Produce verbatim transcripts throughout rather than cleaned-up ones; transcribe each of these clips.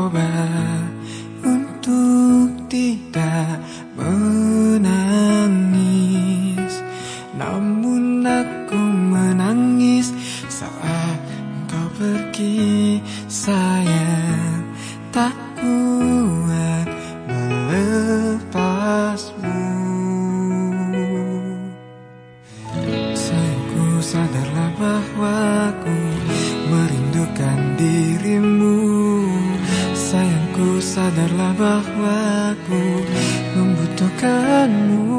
mencoba untuk tidak menangis, namun aku menangis saat kau pergi sayang. Tak kuat melepasmu. Sayangku, sadarlah bahwa aku merindukan dirimu. Sayangku, sadarlah bahwa aku membutuhkanmu.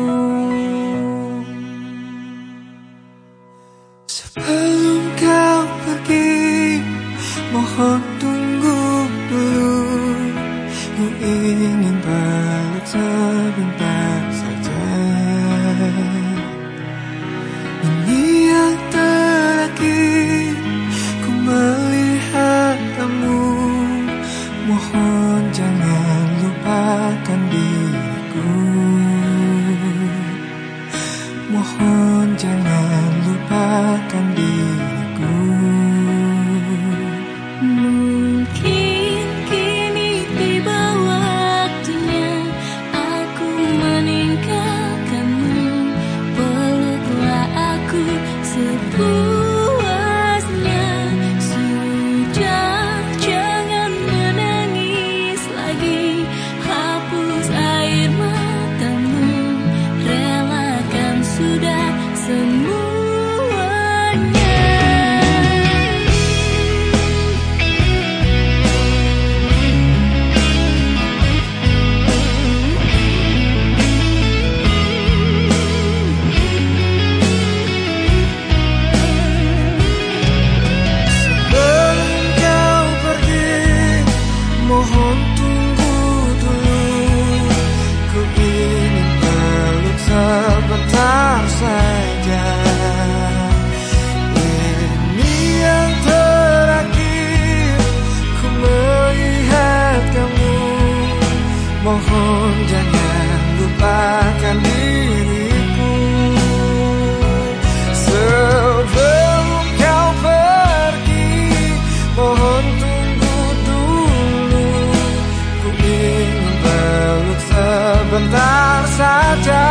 Sebelum kau pergi, mohon tunggu dulu. Ku ingin peluk sebentar saja. Ini yang terakhir ku melihat kamu. Mohon jangan lupakan diriku. Mohon jangan lupakan diriku. Mungkin kini tiba waktunya aku meninggalkanmu. Peluklah aku sepuasnya. Sudah, jangan menangis lagi. Hapus air matamu. Relakan sudah semuanya. Mohon tunggu dulu. Ku ingin peluk sebentar saja. Ini yang terakhir ku melihat kamu. Mohon jangan lupakan diriku. Sebelum kau pergi, mohon sebentar saja.